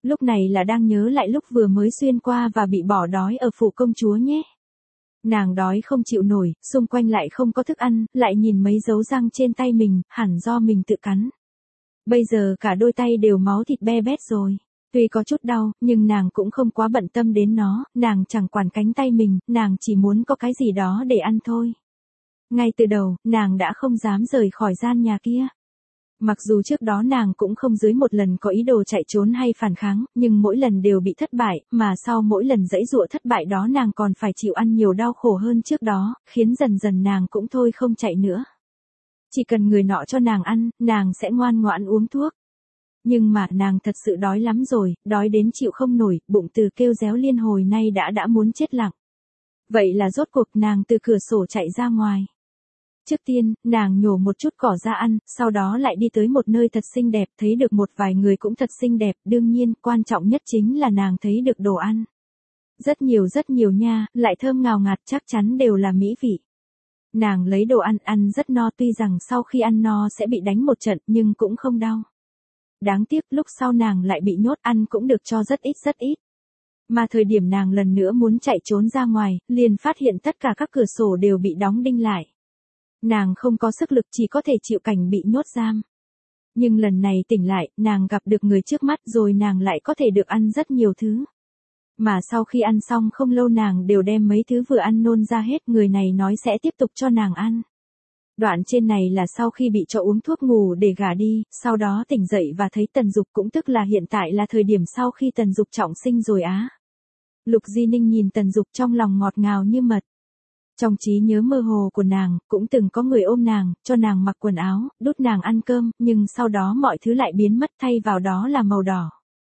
Lúc này là đang nhớ lại lúc vừa mới xuyên qua và bị bỏ đói ở phủ công chúa nhé. Nàng đói không chịu nổi, xung quanh lại không có thức ăn, lại nhìn mấy dấu răng trên tay mình, hẳn do mình tự cắn. Bây giờ cả đôi tay đều máu thịt be bét rồi. Tuy có chút đau, nhưng nàng cũng không quá bận tâm đến nó, nàng chẳng quản cánh tay mình, nàng chỉ muốn có cái gì đó để ăn thôi. Ngay từ đầu, nàng đã không dám rời khỏi gian nhà kia. Mặc dù trước đó nàng cũng không dưới một lần có ý đồ chạy trốn hay phản kháng, nhưng mỗi lần đều bị thất bại, mà sau mỗi lần giãy giụa thất bại đó nàng còn phải chịu ăn nhiều đau khổ hơn trước đó, khiến dần dần nàng cũng thôi không chạy nữa. Chỉ cần người nọ cho nàng ăn, nàng sẽ ngoan ngoãn uống thuốc. Nhưng mà nàng thật sự đói lắm rồi, đói đến chịu không nổi, bụng từ kêu réo liên hồi nay đã muốn chết lặng. Vậy là rốt cuộc nàng từ cửa sổ chạy ra ngoài. Trước tiên, nàng nhổ một chút cỏ ra ăn, sau đó lại đi tới một nơi thật xinh đẹp, thấy được một vài người cũng thật xinh đẹp, đương nhiên, quan trọng nhất chính là nàng thấy được đồ ăn. Rất nhiều nha, lại thơm ngào ngạt, chắc chắn đều là mỹ vị. Nàng lấy đồ ăn, ăn rất no, tuy rằng sau khi ăn no sẽ bị đánh một trận, nhưng cũng không đau. Đáng tiếc, lúc sau nàng lại bị nhốt, ăn cũng được cho rất ít. Mà thời điểm nàng lần nữa muốn chạy trốn ra ngoài, liền phát hiện tất cả các cửa sổ đều bị đóng đinh lại. Nàng không có sức lực, chỉ có thể chịu cảnh bị nhốt giam. Nhưng lần này tỉnh lại, nàng gặp được người trước mắt rồi nàng lại có thể được ăn rất nhiều thứ. Mà sau khi ăn xong không lâu nàng đều đem mấy thứ vừa ăn nôn ra hết, người này nói sẽ tiếp tục cho nàng ăn. Đoạn trên này là sau khi bị cho uống thuốc ngủ để gả đi, sau đó tỉnh dậy và thấy Tần Dục, cũng tức là hiện tại là thời điểm sau khi Tần Dục trọng sinh rồi á. Lục Di Ninh nhìn Tần Dục trong lòng ngọt ngào như mật. Trong trí nhớ mơ hồ của nàng, cũng từng có người ôm nàng, cho nàng mặc quần áo, đút nàng ăn cơm, nhưng sau đó mọi thứ lại biến mất, thay vào đó là màu đỏ.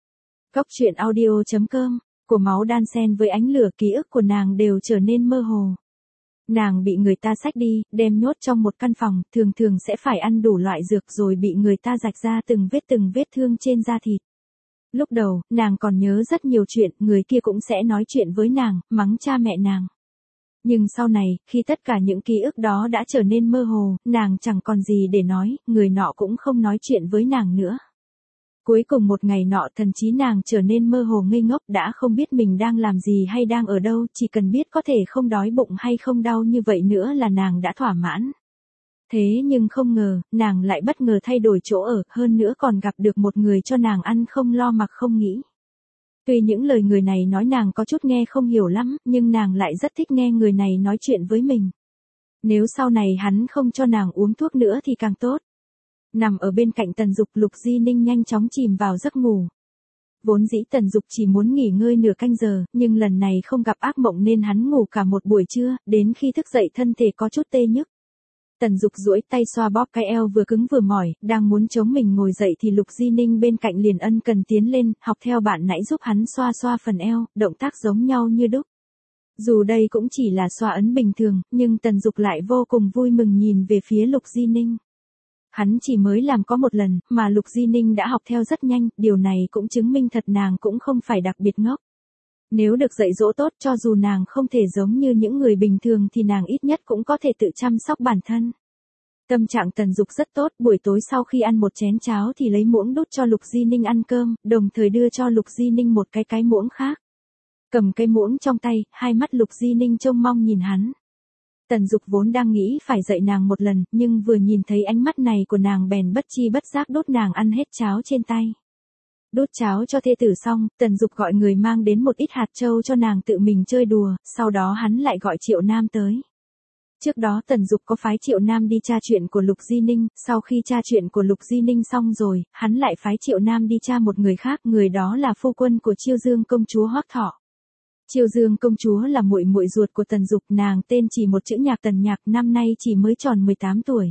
Góc truyện audio.com, của máu đan xen với ánh lửa, ký ức của nàng đều trở nên mơ hồ. Nàng bị người ta xách đi, đem nhốt trong một căn phòng, thường sẽ phải ăn đủ loại dược rồi bị người ta rạch ra từng vết thương trên da thịt. Lúc đầu, nàng còn nhớ rất nhiều chuyện, người kia cũng sẽ nói chuyện với nàng, mắng cha mẹ nàng. Nhưng sau này, khi tất cả những ký ức đó đã trở nên mơ hồ, nàng chẳng còn gì để nói, người nọ cũng không nói chuyện với nàng nữa. Cuối cùng một ngày nọ, thần trí nàng trở nên mơ hồ ngây ngốc, đã không biết mình đang làm gì hay đang ở đâu, chỉ cần biết có thể không đói bụng hay không đau như vậy nữa là nàng đã thỏa mãn. Thế nhưng không ngờ, nàng lại bất ngờ thay đổi chỗ ở, hơn nữa còn gặp được một người cho nàng ăn không lo mặc không nghĩ. Tuy những lời người này nói nàng có chút nghe không hiểu lắm, nhưng nàng lại rất thích nghe người này nói chuyện với mình. Nếu sau này hắn không cho nàng uống thuốc nữa thì càng tốt. Nằm ở bên cạnh Tần Dục, Lục Di Ninh nhanh chóng chìm vào giấc ngủ. Vốn dĩ Tần Dục chỉ muốn nghỉ ngơi nửa canh giờ, nhưng lần này không gặp ác mộng nên hắn ngủ cả một buổi trưa, đến khi thức dậy thân thể có chút tê nhức. Tần Dục duỗi tay xoa bóp cái eo vừa cứng vừa mỏi, đang muốn chống mình ngồi dậy thì Lục Di Ninh bên cạnh liền ân cần tiến lên, học theo bạn nãy giúp hắn xoa xoa phần eo, động tác giống nhau như đúc. Dù đây cũng chỉ là xoa ấn bình thường, nhưng Tần Dục lại vô cùng vui mừng nhìn về phía Lục Di Ninh. Hắn chỉ mới làm có một lần, mà Lục Di Ninh đã học theo rất nhanh, điều này cũng chứng minh thật nàng cũng không phải đặc biệt ngốc. Nếu được dạy dỗ tốt, cho dù nàng không thể giống như những người bình thường thì nàng ít nhất cũng có thể tự chăm sóc bản thân. Tâm trạng Tần Dục rất tốt, buổi tối sau khi ăn một chén cháo thì lấy muỗng đút cho Lục Di Ninh ăn cơm, đồng thời đưa cho Lục Di Ninh một cái muỗng khác. Cầm cái muỗng trong tay, hai mắt Lục Di Ninh trông mong nhìn hắn. Tần Dục vốn đang nghĩ phải dạy nàng một lần, nhưng vừa nhìn thấy ánh mắt này của nàng bèn bất chi bất giác đút nàng ăn hết cháo trên tay. Đút cháo cho thê tử xong, Tần Dục gọi người mang đến một ít hạt châu cho nàng tự mình chơi đùa, sau đó hắn lại gọi Triệu Nam tới. Trước đó Tần Dục có phái Triệu Nam đi tra chuyện của Lục Di Ninh, sau khi tra chuyện của Lục Di Ninh xong rồi, hắn lại phái Triệu Nam đi tra một người khác, người đó là phu quân của Chiêu Dương công chúa Hoắc Thọ. Chiêu Dương công chúa là muội muội ruột của Tần Dục, nàng tên chỉ một chữ Nhạc, Tần Nhạc, năm nay chỉ mới tròn 18 tuổi.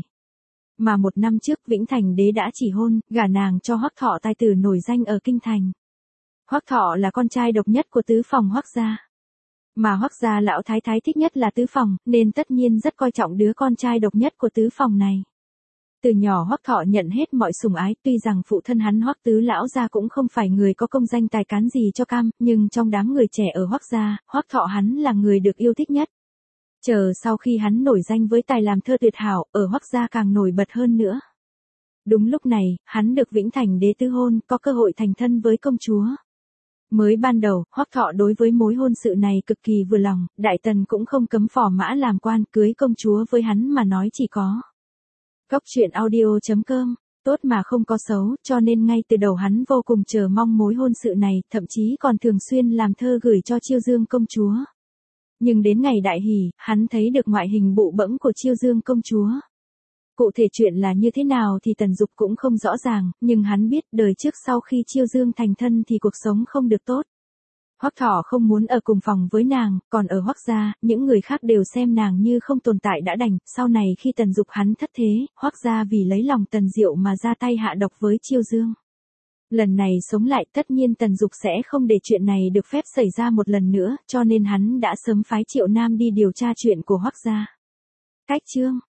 Mà một năm trước Vĩnh Thành đế đã chỉ hôn, gả nàng cho Hoắc Thọ, tài tử nổi danh ở kinh thành. Hoắc Thọ là con trai độc nhất của tứ phòng Hoắc gia. Mà Hoắc gia lão thái thái thích nhất là tứ phòng, nên tất nhiên rất coi trọng đứa con trai độc nhất của tứ phòng này. Từ nhỏ Hoắc Thọ nhận hết mọi sủng ái, tuy rằng phụ thân hắn Hoắc tứ lão gia cũng không phải người có công danh tài cán gì cho cam, nhưng trong đám người trẻ ở Hoắc gia, Hoắc Thọ hắn là người được yêu thích nhất. Chờ sau khi hắn nổi danh với tài làm thơ tuyệt hảo, ở Hoắc gia càng nổi bật hơn nữa. Đúng lúc này, hắn được Vĩnh Thành đế tư hôn, có cơ hội thành thân với công chúa. Mới ban đầu, Hoắc Thọ đối với mối hôn sự này cực kỳ vừa lòng, Đại Tần cũng không cấm phò mã làm quan, cưới công chúa với hắn mà nói chỉ có. Góc truyện audio.com, tốt mà không có xấu, cho nên ngay từ đầu hắn vô cùng chờ mong mối hôn sự này, thậm chí còn thường xuyên làm thơ gửi cho Chiêu Dương công chúa. Nhưng đến ngày đại hỷ, hắn thấy được ngoại hình bụ bẫm của Chiêu Dương công chúa. Cụ thể chuyện là như thế nào thì Tần Dục cũng không rõ ràng, nhưng hắn biết đời trước sau khi Chiêu Dương thành thân thì cuộc sống không được tốt. Hoắc Thọ không muốn ở cùng phòng với nàng, còn ở Hoắc gia, những người khác đều xem nàng như không tồn tại đã đành, sau này khi Tần Dục hắn thất thế, Hoắc gia vì lấy lòng Tần Diệu mà ra tay hạ độc với Chiêu Dương. Lần này sống lại tất nhiên Tần Dục sẽ không để chuyện này được phép xảy ra một lần nữa, cho nên hắn đã sớm phái Triệu Nam đi điều tra chuyện của Hoắc gia. Cách chương